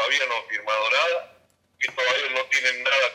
todavía no ha firmado nada, que todavía no tienen nada